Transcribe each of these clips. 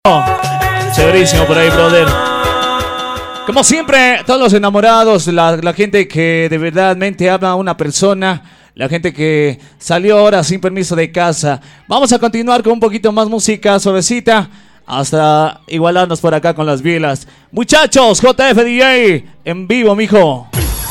Chéverísimo por ahí, brother. Como siempre, todos los enamorados, la gente que de verdadmente ama a una persona, la gente que salió ahora sin permiso de casa. Vamos a continuar con un poquito más música suavecita hasta igualarnos por acá con las bielas. Muchachos, JF DJ en vivo, mijo.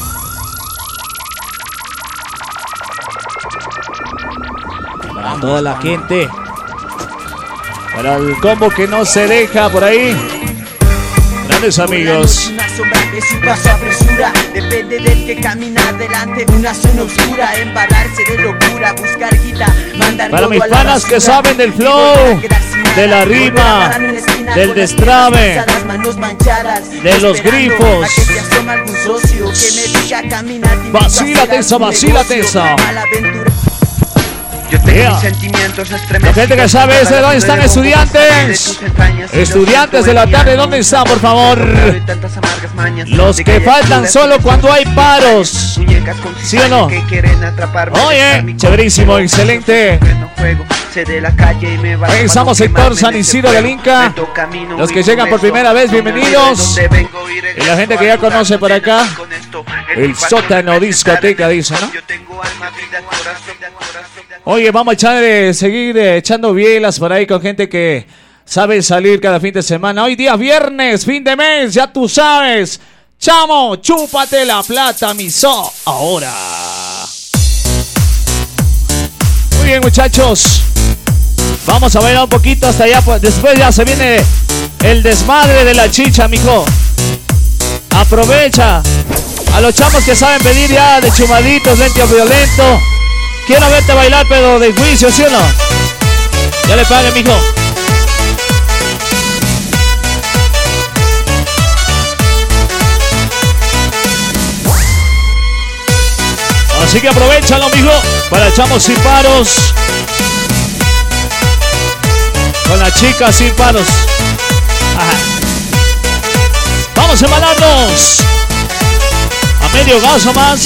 Para toda la gente, para el combo que no se deja por ahí. Grandes amigos. Una sombra que suba su apresura. Depende del que camina adelante. Una zona oscura, embalarse de locura, buscar guita, mandar. Para mis panas que saben del flow, de la rima, del destrave, de los grifos. Vacílate esa, vacílate esa. Yo tengo mis sentimientos extremos. La gente que sabe es de dónde están estudiantes. Estudiantes de la tarde, ¿dónde están, por favor? Los que faltan solo cuando hay paros. ¿Sí o no? Oye, chéverísimo, excelente. Estamos sector San Isidro del Inca. Los que llegan por primera vez, bienvenidos. Y la gente que ya conoce por acá, el sótano discoteca, dice, ¿no? Oye, vamos a seguir echando bielas por ahí con gente que sabe salir cada fin de semana. Hoy día viernes, fin de mes, ya tú sabes. Chamo, chúpate la plata, miso. Ahora. Muy bien, muchachos. Vamos a bailar un poquito hasta allá. Después ya se viene el desmadre de la chicha, mijo. Aprovecha. A los chamos que saben pedir ya de chumaditos, lento violento. Quiero verte bailar, pero de juicio, ¿sí o no? Ya le pague, mijo. Así que aprovechalo, mijo, para chamos sin paros. Con la chica sin paros. Ajá. Vamos a embalarnos. A medio gaso más.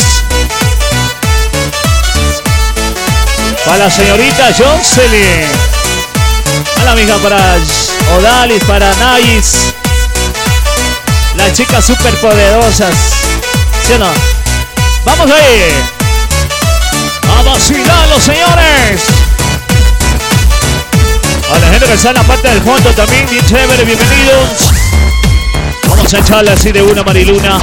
Para la señorita Jocelyn. A la amiga para Odalis, para Nais. Las chicas super poderosas. ¿Sí o no? Vamos ahí. A vacilarlo, señores. A la gente que está en la parte del fondo también, bien chévere, bienvenidos. Vamos a echarle así de una, Mariluna.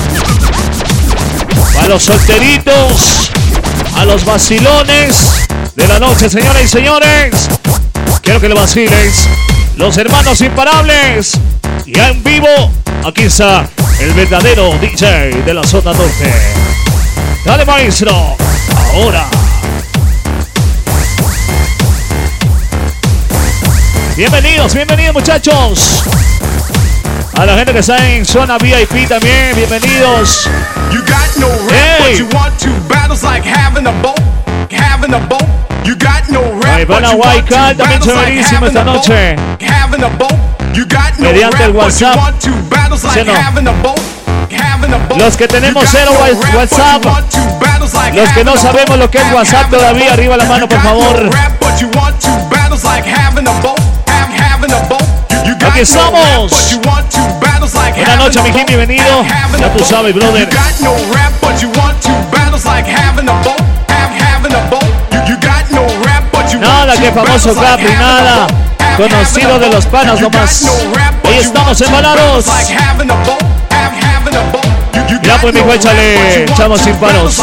A los solteritos, a los vacilones de la noche, señoras y señores. Quiero que lo vaciles. Los hermanos imparables. Ya en vivo, aquí está el verdadero DJ de la zona norte. Dale, maestro. Ahora. Bienvenidos, bienvenidos, muchachos. A la gente que está en zona VIP también, bienvenidos. Hey. Ahí van a Huaycal, también chéverísimo esta noche. Mediante el WhatsApp. ¿Sí o no? Los que tenemos cero WhatsApp, los que no sabemos lo que es WhatsApp todavía, arriba la mano, por favor. Aquí estamos. Buenas noches, mi Jimmy, bienvenido. Ya tú sabes, brother. Nada que famoso Capri, nada. Conocido de los panas nomás. Hoy estamos embalados. Ya pues, mijo, échale. Echamos sin paros.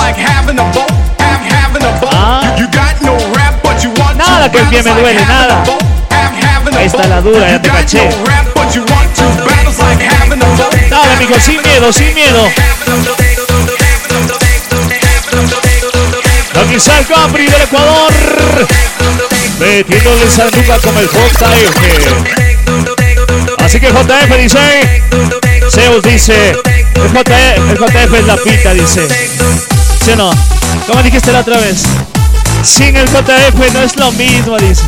Nada que el pie me duele, nada. Ahí está la dura, ya te caché. Dale, mijo, sin miedo, sin miedo. Aquí está el Capri del Ecuador. Metiéndole esa nuca como el JF. Así que JF dice. Zeus dice. El JF es la pita, dice. ¿Sí o no? ¿Cómo dijiste la otra vez? Sin el JF no es lo mismo, dice.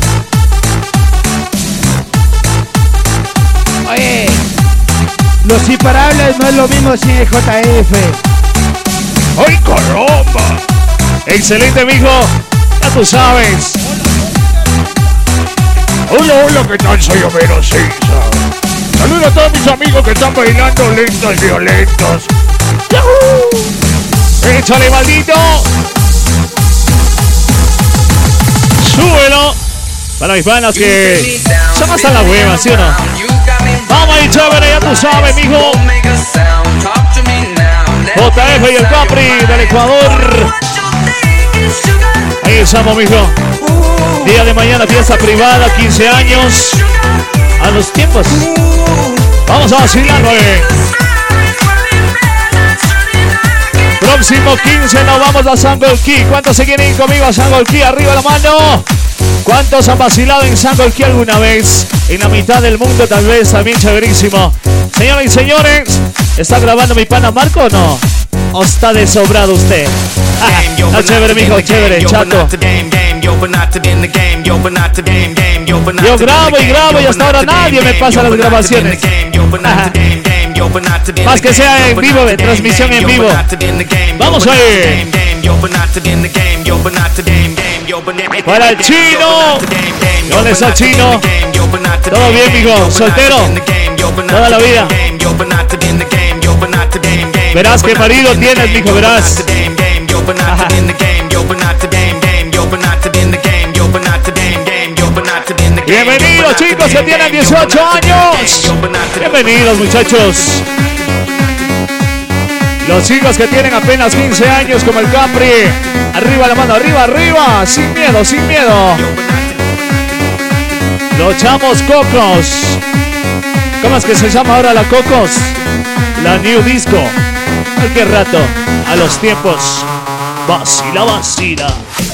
Oye, los imparables no es lo mismo sin el JF. ¡Ay, caramba! Excelente, mijo. Ya tú sabes. Hola, hola, ¿qué tal? Soy Homero Simpson. Saludos a todos mis amigos que están bailando lentos y violentos. ¡Yahoo! ¡Échale, maldito! ¡Súbelo! Para mis panas que son hasta la hueva, ¿sí o no? Vamos ahí, chévere, ya tú sabes, mijo. JF y el Capri del Ecuador. Ahí estamos, mijo. Día de mañana, fiesta privada, 15 años. A los tiempos. Vamos a vacilar, Próximo 15 nos vamos a Sangolquí. ¿Cuántos se quieren ir conmigo a Sangolquí? Arriba la mano. ¿Cuántos han vacilado en Sangolquí alguna vez? En la mitad del mundo tal vez, también chéverísimo. Señoras y señores, ¿está grabando mi pana Marco o no? ¿O está desobrado usted? No, chévere, mijo, chévere, chato. Yo grabo y grabo y hasta ahora nadie me pasa las grabaciones. Más que sea en vivo, de transmisión en vivo. Vamos ahí. Para el chino. ¿Dónde está el chino? Todo bien, mijo. Soltero. Toda la vida. Verás qué marido tienes, mijo, verás. Bienvenidos, chicos que tienen 18 años. Bienvenidos, muchachos. Los chicos que tienen apenas 15 años como el Capri. Arriba la mano, arriba, arriba. Sin miedo, sin miedo. Los chamos Cocos. ¿Cómo es que se llama ahora la Cocos? La New Disco. Cualquier rato, a los tiempos. Vacila, vacila.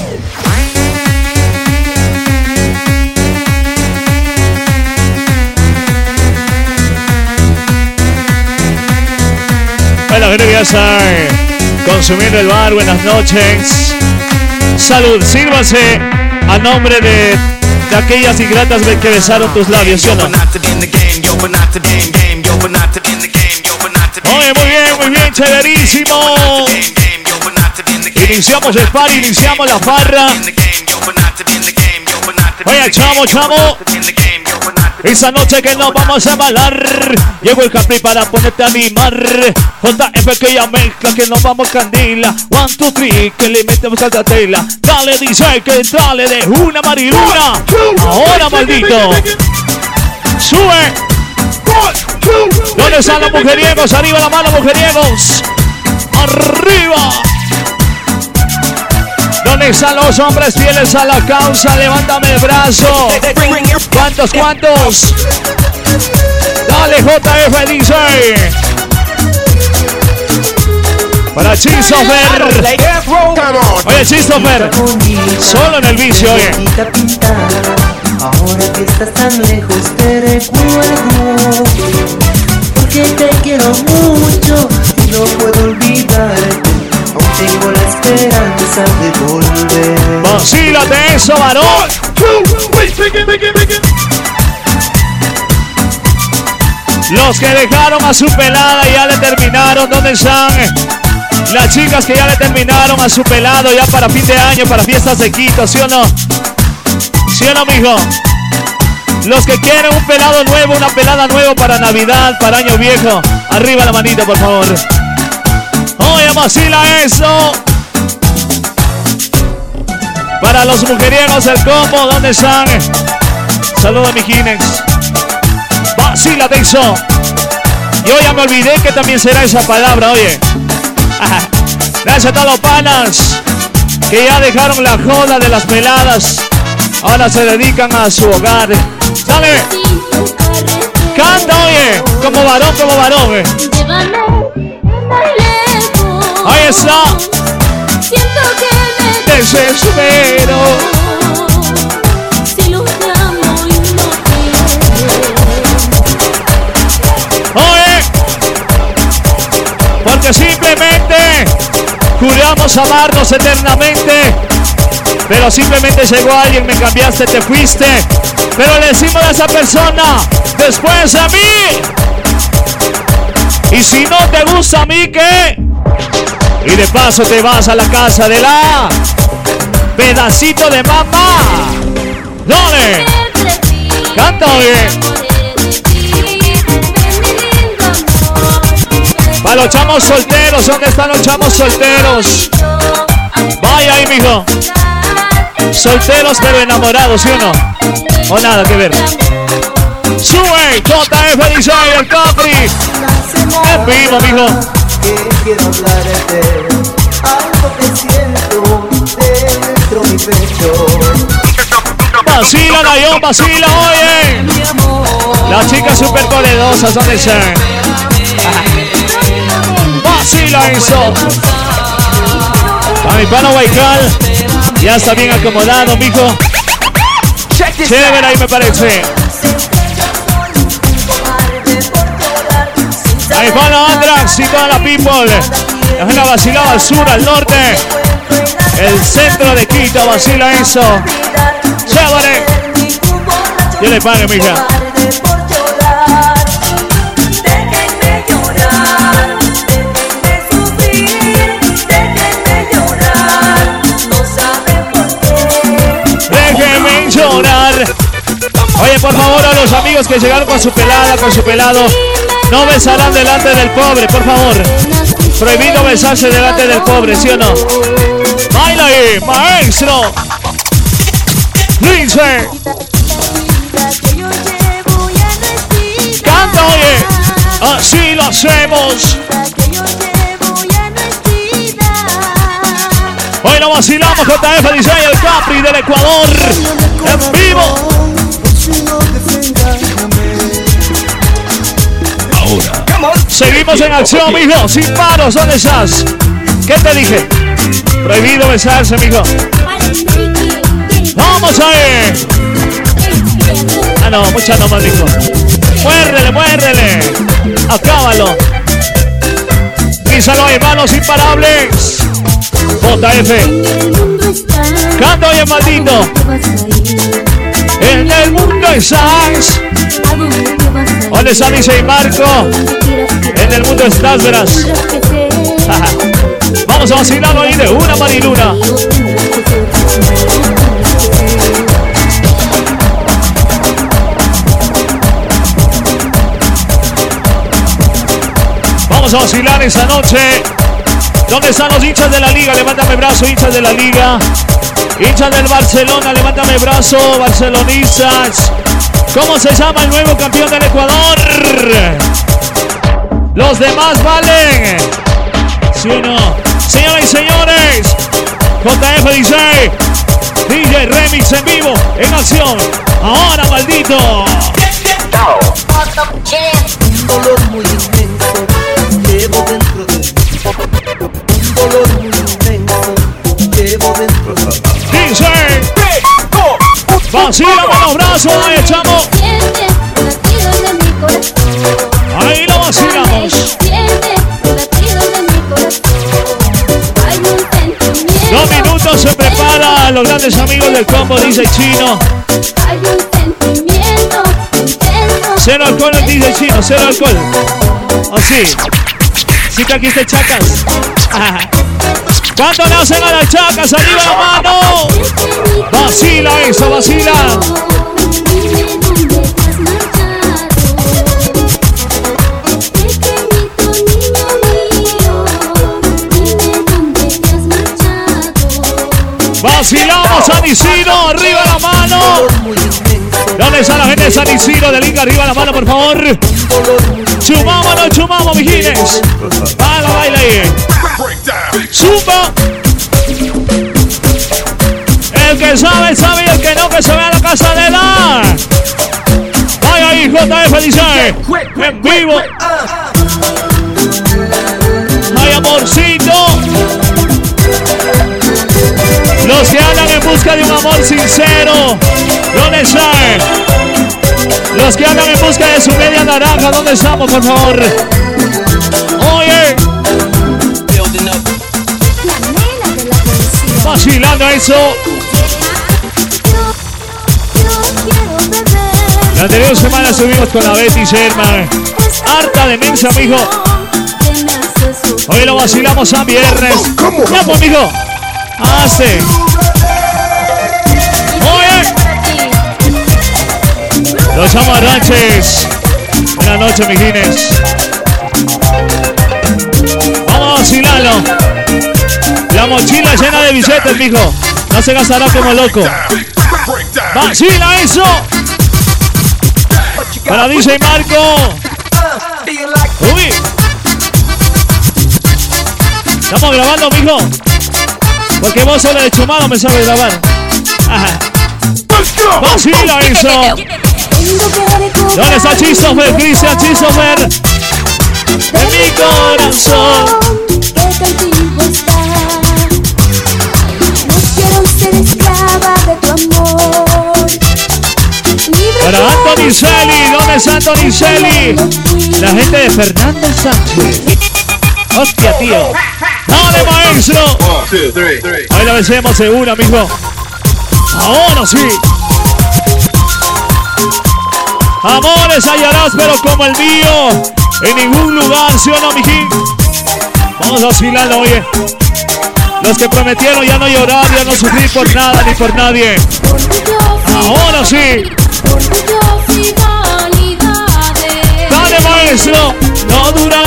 Hola, gente que ya está consumiendo el bar. Buenas noches. Salud, sírvase a nombre de aquellas ingratas que besaron tus labios, ¿sí o no? Oye, muy bien, chéverísimo. Iniciamos el par, iniciamos la farra. Oye, chamo. Esa noche que nos vamos a bailar. Llegó el Capri para ponerte a animar. JF que ya mezcla, que nos vamos candila. 1, 2, 3, que le metemos a la tela. Dale, dice que dale de una mariluna. Ahora, maldito. Sube. ¿Dónde están los mujeriegos? Arriba la mano, mujeriegos. Arriba. ¿Dónde están los hombres fieles a la causa? Levántame el brazo. ¿Cuántos? Dale, JF, dice. Para Christopher. Oye, Christopher. Solo en el vicio, oye. Ahora que estás tan lejos te recuerdo, porque te quiero mucho y no puedo olvidarte. Aún tengo la esperanza de volver. Vacílate eso, varón. Los que dejaron a su pelada ya le terminaron. ¿Dónde están? Las chicas que ya le terminaron a su pelado ya para fin de año, para fiestas de Quito, ¿sí o no? ¿Sí o no, mijo? Los que quieren un pelado nuevo, una pelada nueva para Navidad, para Año Viejo, arriba la manita, por favor. Oye, vacila eso. Para los mujeriegos del combo, ¿dónde están? Saludos, mijines. Vacílate eso. Yo ya me olvidé que también será esa palabra, oye. Gracias a todos los panas que ya dejaron la joda de las peladas. Ahora se dedican a su hogar. ¡Sale! ¡Canta, oye! Como varón, Ahí está. Siento que me desespero. Si los llamo y no Oye, porque simplemente juramos amarnos eternamente, pero simplemente llegó alguien, me cambiaste, te fuiste, pero le decimos a esa persona, después a mí. Y si no te gusta a mí, ¿qué? Y de paso te vas a la casa de la pedacito de mamá. ¡Dale! Canta, oye. Para los chamos solteros, ¿dónde están los chamos solteros? Vaya ahí, mijo. Solteros pero enamorados, ¿sí o no? O nada que ver. Sube, JF dice el Capri. En vivo, mijo. Quiero hablarte, algo que siento dentro mi pecho. Vacila, Nayón, vacila, oye. Las chicas super coledosas, ¿dónde están? Vacila eso. A mi pana Huaycal, ya está bien acomodado, mijo. Chévere ahí me parece. A mi pana Andrax y toda la people. La gente vacilaba al sur, al norte. El centro de Quito, vacila eso. Chévere. Yo le pague, mija. Oye, por favor, a los amigos que llegaron con su pelada, con su pelado, no besarán delante del pobre, por favor. Prohibido besarse delante del pobre, ¿sí o no? Baila ahí, maestro. Lince. Canta, oye. Así lo hacemos. Hoy lo vacilamos, JF dice el Capri del Ecuador. En vivo. Ahora seguimos en acción, mijo. Sin paros, ¿dónde estás? ¿Qué te dije? Prohibido besarse, mijo. Vamos ahí. Ah, no, mucha nomás, mijo. Muérdele, muérdele. Acábalo. Písalo ahí, manos imparables. JF. Canta, oye, maldito. En el mundo estás. ¿Dónde está Dice y Marco? En el mundo estás, verás. Vamos a vacilarlo ahí de una mariluna. Vamos a vacilar esa noche. ¿Dónde están los hinchas de la liga? Levántame brazo, hinchas de la liga. Hinchas del Barcelona, levántame brazo, barcelonistas. ¿Cómo se llama el nuevo campeón del Ecuador? Los demás valen. ¿Sí o no? Señoras y señores, JF dice DJ Remix en vivo, en acción. Ahora, maldito. Un dolor muy inmenso llevo dentro de mí. Un dolor muy inmenso llevo dentro de mí. Dice, vacila con los brazos, ahí echamos. Ahí lo vacilamos. 2 minutos se prepara los grandes amigos del combo, dice Chino. Cero alcohol, dice Chino, cero alcohol. Así. Sí que aquí te chacas. ¿Cuánto le hacen a las chacas? ¡Arriba la mano! ¡Vacila eso, vacila! ¡Vacilamos, San Isidro! ¡Arriba la mano! ¿Dónde está la gente de San Isidro del Inca? ¡Arriba la mano, por favor! ¡Chumámonos, chumamos, mijines! ¡Baila, baila ahí! ¡Zumba! El que sabe, sabe, y el que no, que se vea a la casa de la. Vaya ahí, JF dice, en vivo. ¡Ay, amorcito! Los que andan en busca de un amor sincero, ¿dónde están? Los que andan en busca de su media naranja, ¿dónde estamos, por favor? Oye. Vacilando eso. La anterior semana subimos con la Betty Sherman. Harta de mensa, mijo. Hoy lo vacilamos a viernes. Ya, pues, mijo. Hace. Oye. Los amarranches. Buenas noches, mijines. Vamos a vacilarlo. La mochila llena de billetes, mijo. No se gastará como loco. ¡Vacila eso! Para DJ Marco. Uy. Estamos grabando, mijo. Porque vos solo de chumado me sabes grabar. Ajá. ¡Vacila eso! ¿Dónde está Christopher? Cristian Christopher. De mi corazón. Para Anthony Celi, ¿dónde está Anthony Celi? La gente de Fernando Sánchez. Hostia, tío. ¡Dale, maestro! Ahí la vencemos segura, amigo. Ahora sí. Amores hallarás, pero como el mío, en ningún lugar, ¿sí o no, mijín? Vamos a vacilarlo, oye. Los que prometieron ya no llorar, ya no sufrir por nada ni por nadie. Ahora sí. Dale, maestro. No dura.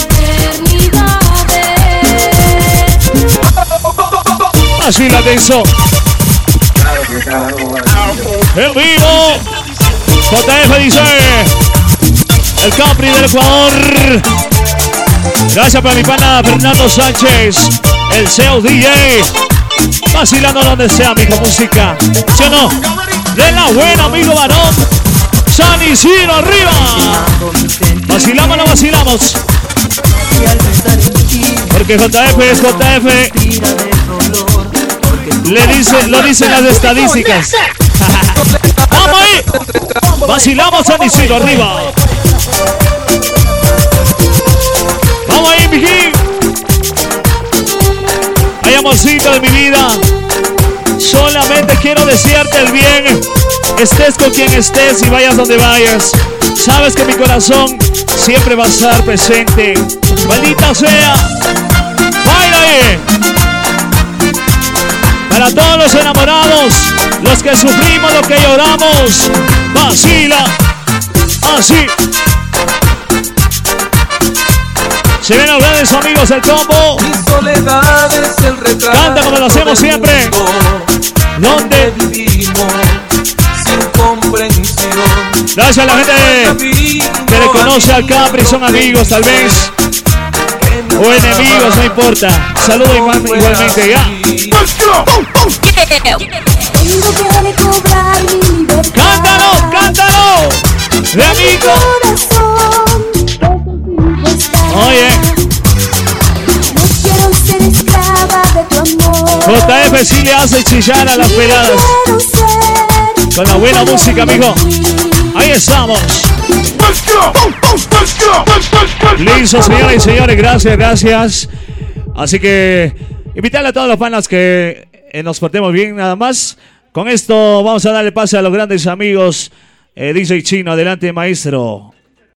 Así la tenso. En vivo. JF dice. El Capri del Ecuador. Gracias para mi pana Fernando Sánchez. El CEO DJ. Vacilando donde sea, amigo, música. ¿Sí o no? De la buena, amigo varón. San Isidro arriba. Vacilamos o no vacilamos. Porque JF es JF. Lo dicen las estadísticas. ¡Vamos ahí! Vacilamos San Isidro arriba. ¡Vamos ahí, mijín! Ay, amorcito de mi vida. Solamente quiero desearte el bien. Estés con quien estés y vayas donde vayas. Sabes que mi corazón siempre va a estar presente. Maldita sea. ¡Baila ahí! Para todos los enamorados, los que sufrimos, los que lloramos, vacila, así. Se ven los grandes amigos del combo. Canta como lo hacemos siempre. ¿Dónde vivimos sin comprensión? Gracias a la gente que le conoce al Capri, son amigos tal vez. O enemigos, no importa. Saludos igualmente, ya. ¡Cántalo, cántalo! ¡De amigo! Oye. JF sí le hace chillar a las peladas. Con la buena música, amigo. Ahí estamos. Listo, señoras y señores, gracias. Así que invitarle a todos los panas que nos portemos bien, nada más. Con esto vamos a darle pase a los grandes amigos. DJ Chino, adelante, maestro.